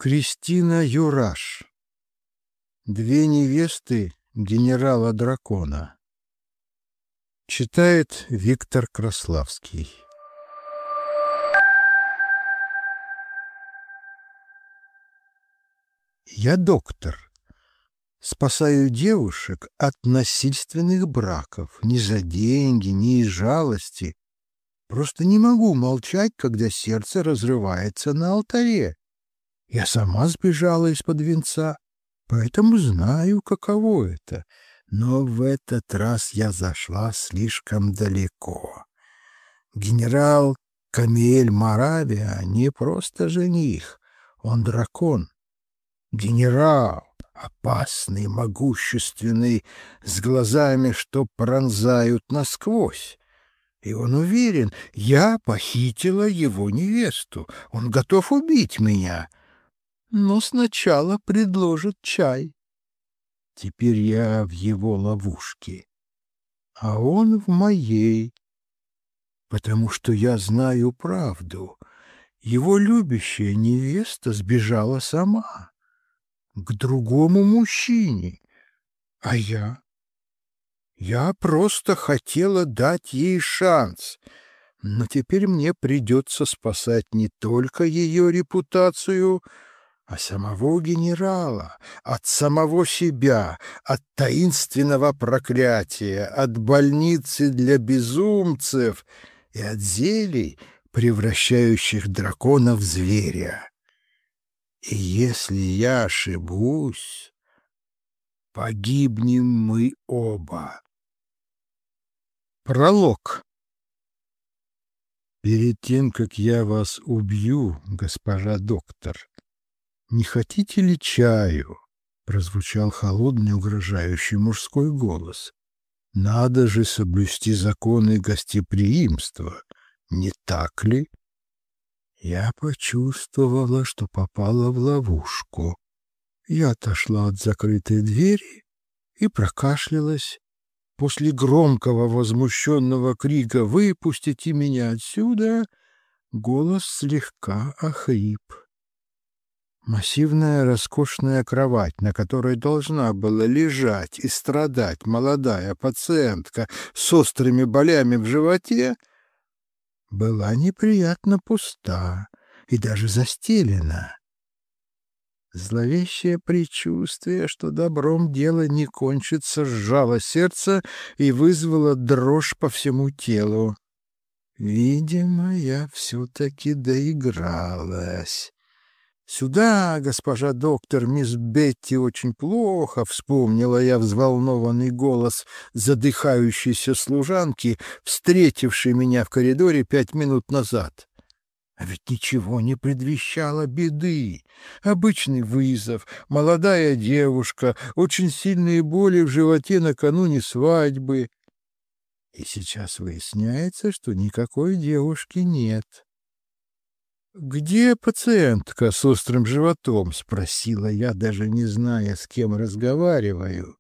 Кристина Юраш. Две невесты генерала-дракона. Читает Виктор Краславский. Я доктор. Спасаю девушек от насильственных браков. Не за деньги, не из жалости. Просто не могу молчать, когда сердце разрывается на алтаре. Я сама сбежала из-под венца, поэтому знаю, каково это. Но в этот раз я зашла слишком далеко. Генерал Камиэль Моравия не просто жених, он дракон. Генерал, опасный, могущественный, с глазами, что пронзают насквозь. И он уверен, я похитила его невесту, он готов убить меня. Но сначала предложит чай. Теперь я в его ловушке, а он в моей, потому что я знаю правду. Его любящая невеста сбежала сама к другому мужчине, а я просто хотела дать ей шанс. Но теперь мне придется спасать не только ее репутацию, а самого генерала, от самого себя, от таинственного проклятия, от больницы для безумцев и от зелий, превращающих дракона в зверя. И если я ошибусь, погибнем мы оба. Пролог. Перед тем, как я вас убью, госпожа доктор, «Не хотите ли чаю?» — прозвучал холодный, угрожающий мужской голос. «Надо же соблюсти законы гостеприимства, не так ли?» Я почувствовала, что попала в ловушку. Я отошла от закрытой двери и прокашлялась. После громкого возмущенного крика «Выпустите меня отсюда!» голос слегка охрип. Массивная роскошная кровать, на которой должна была лежать и страдать молодая пациентка с острыми болями в животе, была неприятно пуста и даже застелена. Зловещее предчувствие, что добром дело не кончится, сжало сердце и вызвало дрожь по всему телу. Видимо, я все-таки доигралась. «Сюда, госпожа доктор, мисс Бетти очень плохо», — вспомнила я взволнованный голос задыхающейся служанки, встретившей меня в коридоре 5 минут назад. А ведь ничего не предвещало беды. Обычный вызов, молодая девушка, очень сильные боли в животе накануне свадьбы. И сейчас выясняется, что никакой девушки нет. «Где пациентка с острым животом?» — спросила я, даже не зная, с кем разговариваю.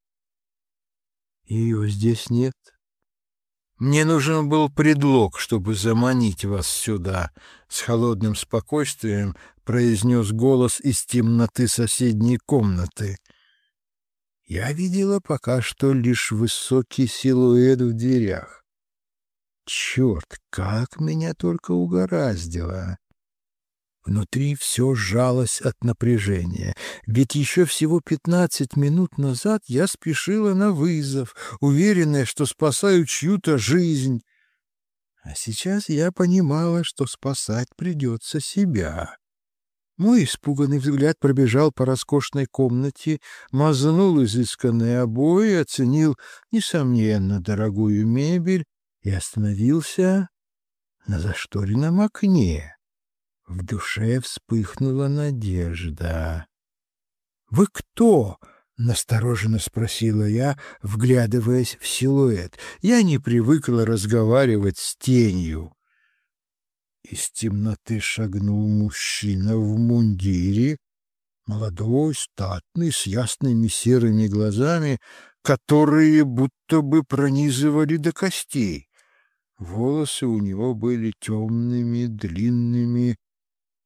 «Ее здесь нет. Мне нужен был предлог, чтобы заманить вас сюда», — с холодным спокойствием произнес голос из темноты соседней комнаты. Я видела пока что лишь высокий силуэт в дверях. Черт, как меня только угораздило! Внутри все сжалось от напряжения, ведь еще всего 15 минут назад я спешила на вызов, уверенная, что спасаю чью-то жизнь. А сейчас я понимала, что спасать придется себя. Мой испуганный взгляд пробежал по роскошной комнате, мазнул изысканные обои, оценил, несомненно, дорогую мебель и остановился на зашторенном окне. В душе вспыхнула надежда. «Вы кто?» — настороженно спросила я, вглядываясь в силуэт. Я не привыкла разговаривать с тенью. Из темноты шагнул мужчина в мундире, молодой, статный, с ясными серыми глазами, которые будто бы пронизывали до костей. Волосы у него были темными, длинными,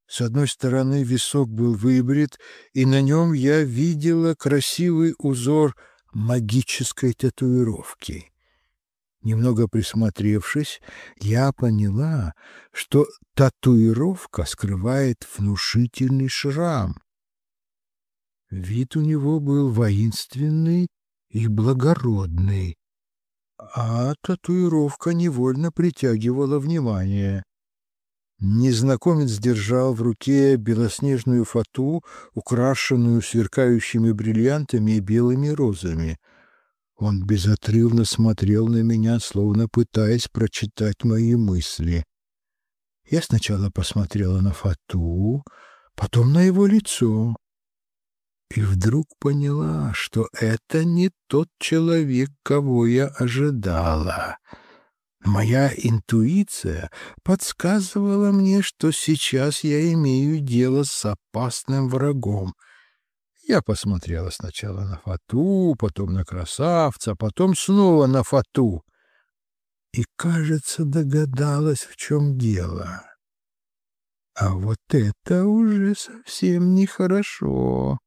С одной стороны висок был выбрит, и на нем я видела красивый узор магической татуировки. Немного присмотревшись, я поняла, что татуировка скрывает внушительный шрам. Вид у него был воинственный и благородный, а татуировка невольно притягивала внимание. Незнакомец держал в руке белоснежную фату, украшенную сверкающими бриллиантами и белыми розами. Он безотрывно смотрел на меня, словно пытаясь прочитать мои мысли. Я сначала посмотрела на фату, потом на его лицо, и вдруг поняла, что это не тот человек, кого я ожидала. Моя интуиция подсказывала мне, что сейчас я имею дело с опасным врагом. Я посмотрела сначала на фату, потом на красавца, потом снова на фату. И, кажется, догадалась, в чем дело. А вот это уже совсем нехорошо.